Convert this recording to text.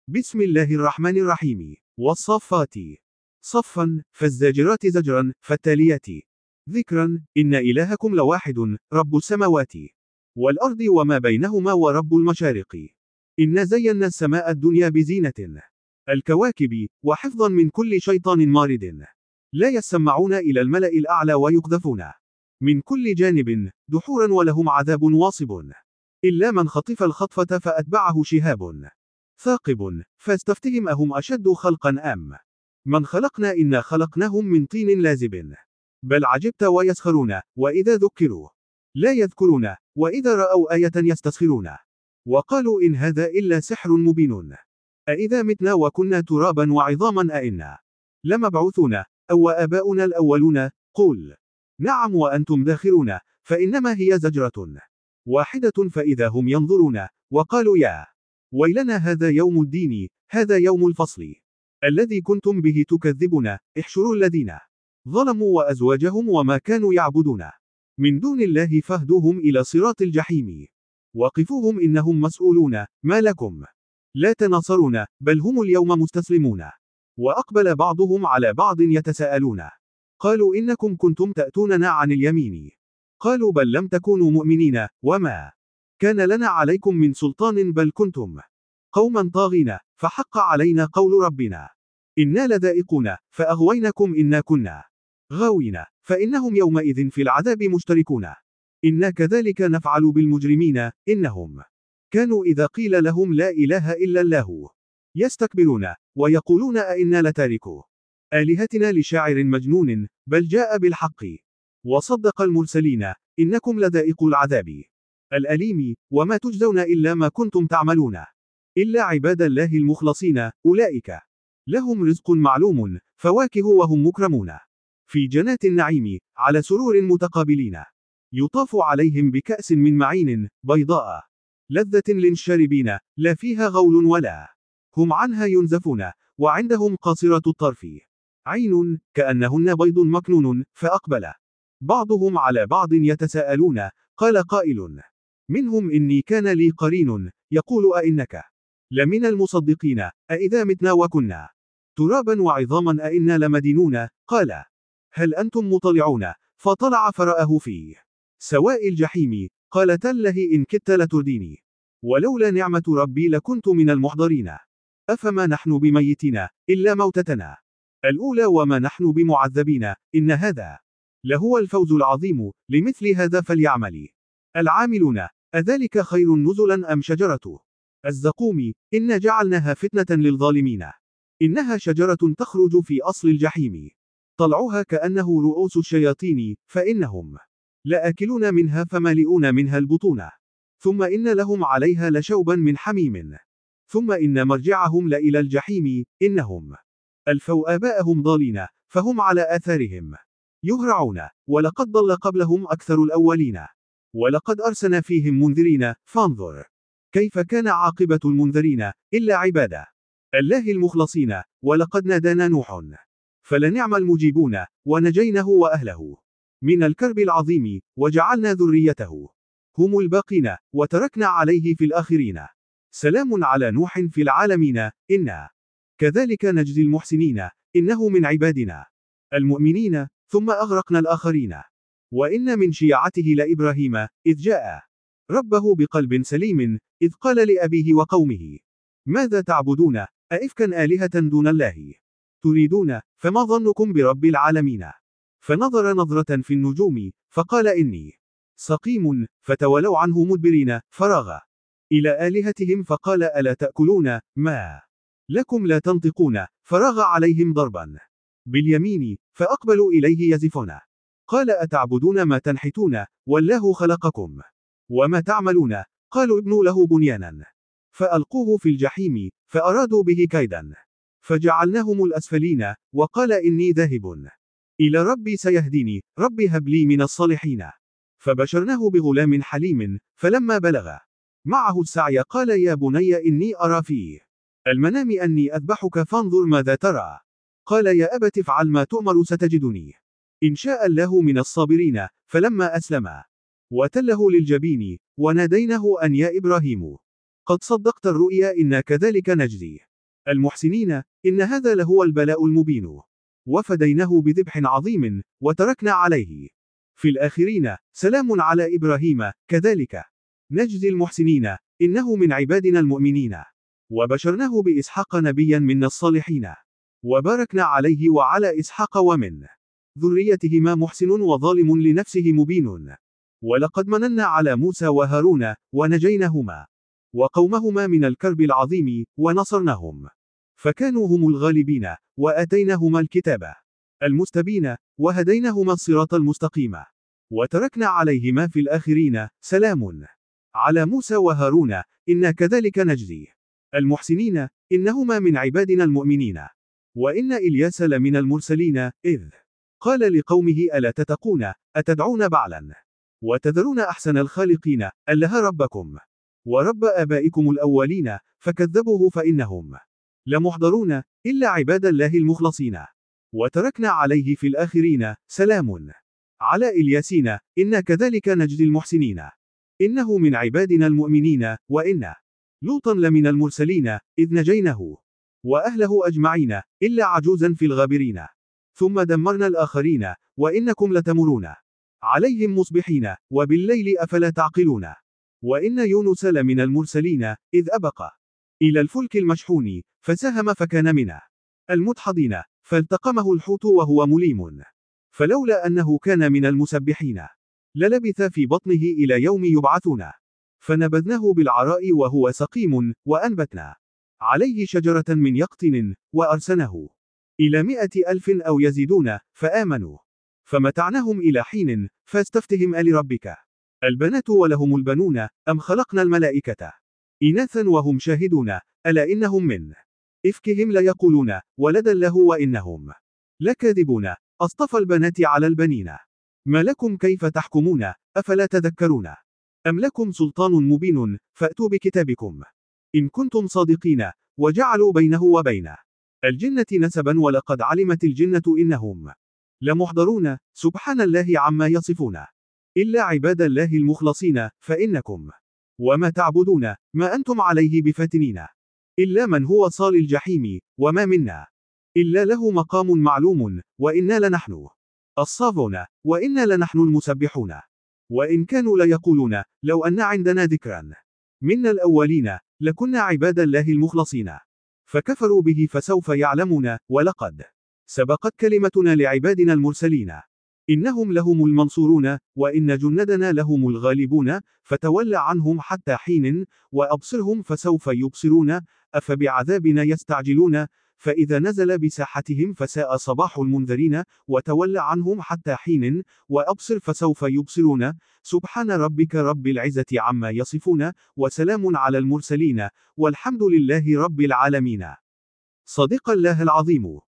بسم الله الرحمن الرحيم. والصافات صفا فالزاجرات زجرا فالتاليات ذكرا. إن إلهكم لواحد، رب السماوات والأرض وما بينهما ورب المشارق. إنا زينا السماء الدنيا بزينة الكواكب وحفظا من كل شيطان مارد. لا يسمعون إلى الملأ الأعلى ويقذفون من كل جانب دحورا ولهم عذاب واصب. إلا من خطف الخطفة فأتبعه شهاب ثاقب فاستفتهم أهم أشد خلقا أم من خلقنا إنا خلقناهم من طين لازب. بل عجبت ويسخرون وإذا ذكروا لا يذكرون وإذا رأوا آية يستسخرون وقالوا إن هذا إلا سحر مبين. أإذا متنا وكنا ترابا وعظاما أإنا لمبعوثون أو آباؤنا الأولون. قل نعم وأنتم داخرون. فإنما هي زجرة واحدة فإذا هم ينظرون وقالوا يا ويلنا هذا يوم الدين، هذا يوم الفصل الذي كنتم به تكذبون. احشروا الذين ظلموا وأزواجهم وما كانوا يعبدون من دون الله فاهدوهم إلى صراط الجحيم وقفوهم إنهم مسؤولون. ما لكم لا تناصرون بل هم اليوم مستسلمون. وأقبل بعضهم على بعض يتساءلون قالوا إنكم كنتم تأتوننا عن اليمين قالوا بل لم تكونوا مؤمنين وما كان لنا عليكم من سلطان بل كنتم قوما طاغين فحق علينا قول ربنا إنا لذائقون فأغوينكم إنا كنا غاوين فإنهم يومئذ في العذاب مشتركون. إنا كذلك نفعل بالمجرمين إنهم كانوا إذا قيل لهم لا إله إلا الله يستكبرون ويقولون أئنا لتاركو آلهتنا لشاعر مجنون بل جاء بالحق وصدق المرسلين إنكم لذائق العذاب الأليم وما تجزون إلا ما كنتم تعملون إلا عباد الله المخلصين أولئك لهم رزق معلوم فواكه وهم مكرمون في جنات النعيم على سرور متقابلين يطاف عليهم بكأس من معين بيضاء لذة للشاربين لا فيها غول ولا هم عنها ينزفون. وعندهم قاصرة الطرف عين كأنهن بيض مكنون. فأقبل بعضهم على بعض يتساءلون قال قائل منهم إني كان لي قرين يقول أئنك لمن المصدقين أئذا متنا وكنا ترابا وعظاما أئنا لمدينون. قال هل أنتم مطلعون فطلع فرآه في سواء الجحيم قال تالله إن كدت لترديني ولولا نعمة ربي لكنت من المحضرين. أفما نحن بميتين إلا موتتنا الأولى وما نحن بمعذبين إن هذا لهو الفوز العظيم. لمثل هذا فليعمل العاملون. أذلك خير نزلا أم شجرة الزقوم إنا جعلناها فتنة للظالمين. إنها شجرة تخرج في أصل الجحيم طلعها كأنه رؤوس الشياطين فإنهم لآكلون منها فمالئون منها البطون ثم إن لهم عليها لشوبا من حميم ثم إن مرجعهم لإلى الجحيم. إنهم ألفوا آباءهم ضالين فهم على آثارهم يهرعون ولقد ضل قبلهم أكثر الأولين ولقد أرسلنا فيهم منذرين فانظر كيف كان عاقبة المنذرين إلا عباد الله المخلصين. ولقد نادانا نوح فلنعم المجيبون ونجيناه وأهله من الكرب العظيم وجعلنا ذريته هم الباقين وتركنا عليه في الآخرين. سلام على نوح في العالمين إنا كذلك نجزي المحسنين إنه من عبادنا المؤمنين. ثم أغرقنا الآخرين. وإن من شيعته لإبراهيم إذ جاء ربه بقلب سليم إذ قال لأبيه وقومه ماذا تعبدون أئفكا آلهة دون الله تريدون فما ظنكم برب العالمين. فنظر نظرة في النجوم فقال إني سقيم فتولوا عنه مدبرين. فرغ إلى آلهتهم فقال ألا تأكلون ما لكم لا تنطقون. فرغ عليهم ضربا باليمين فأقبلوا إليه يزفون. قال أتعبدون ما تنحتون والله خلقكم وما تعملون. قالوا ابنوا له بنيانا فألقوه في الجحيم فأرادوا به كيدا فجعلناهم الأسفلين. وقال إني ذاهب إلى ربي سيهديني ربي هب لي من الصالحين. فبشرناه بغلام حليم فلما بلغ معه السعي قال يا بني إني أرى في المنام أني أذبحك فانظر ماذا ترى. قال يا أبت افعل ما تؤمر ستجدني إن شاء الله من الصابرين. فلما أسلما وتله للجبين وناديناه أن يا إبراهيم قد صدقت الرؤيا إنا كذلك نجزي المحسنين، إن هذا لهو البلاء المبين. وفديناه بذبح عظيم، وتركنا عليه في الآخرين، سلام على إبراهيم، كذلك نجزي المحسنين، إنه من عبادنا المؤمنين. وبشرناه بإسحاق نبيا منا الصالحين. وباركنا عليه وعلى إسحاق ومن ذريتهما محسن وظالم لنفسه مبين. ولقد مننا على موسى وهارون، ونجيناهما وقومهما من الكرب العظيم، ونصرناهم فكانوا هم الغالبين، وآتيناهما الكتاب المستبين، وهديناهما الصراط المستقيم. وتركنا عليهما في الآخرين، سلام على موسى وهارون، إنا كذلك نجزي المحسنين، إنهما من عبادنا المؤمنين. وإن إلياس لمن المرسلين، إذ قال لقومه ألا تتقون، أتدعون بعلا وتذرون أحسن الخالقين، أله ربكم ورب آبائكم الأولين، فكذبوه فإنهم لمحضرون، إلا عباد الله المخلصين. وتركنا عليه في الآخرين، سلام على إلياسين، إنا كذلك نجزي المحسنين، إنه من عبادنا المؤمنين. وإن لوطا لمن المرسلين، إذ نجيناه وأهله أجمعين، إلا عجوزا في الغابرين، ثم دمرنا الآخرين. وإنكم لتمرون عليهم مصبحين، وبالليل أفلا تعقلون. وإن يونس لمن المرسلين، إذ أبق إلى الفلك المشحون، فسهم فكان من المدحضين، فالتقمه الحوت وهو مليم، فلولا أنه كان من المسبحين للبث في بطنه إلى يوم يبعثون. فنبذناه بالعراء وهو سقيم، وأنبتنا عليه شجرة من يقطن، وأرسناه إلى 100,000 أو يزيدون، فآمنوا فمتعناهم إلى حين. فاستفتهم ألربك البنات ولهم البنون، أم خلقنا الملائكة إناثا وهم شاهدون، ألا إنهم من إفكهم ليقولون ولد الله وإنهم لكاذبون. أصطفى البنات على البنين، ما لكم كيف تحكمون، أفلا تذكرون؟ أم لكم سلطان مبين، فأتوا بكتابكم إن كنتم صادقين. وجعلوا بينه وبين الجنة نسبا، ولقد علمت الجنة إنهم لمحضرون، سبحان الله عما يصفون. إلا عباد الله المخلصين، فإنكم وما تعبدون ما أنتم عليه بفاتنين، إلا من هو صال الجحيم، وما منا إلا له مقام معلوم، وإنا لنحن الصافون، وإنا لنحن المسبحون. وإن كانوا ليقولون لو أن عندنا ذكرا منا الأولين، لكنا عباد الله المخلصين. فكفروا به، فسوف يعلمون. ولقد سبقت كلمتنا لعبادنا المرسلين، إنهم لهم المنصورون، وإن جندنا لهم الغالبون. فتول عنهم حتى حين، وأبصرهم فسوف يبصرون. أفبعذابنا يستعجلون، فإذا نزل بساحتهم فساء صباح المنذرين. وتول عنهم حتى حين، وأبصر فسوف يبصرون. سبحان ربك رب العزة عما يصفون، وسلام على المرسلين، والحمد لله رب العالمين. صدق الله العظيم.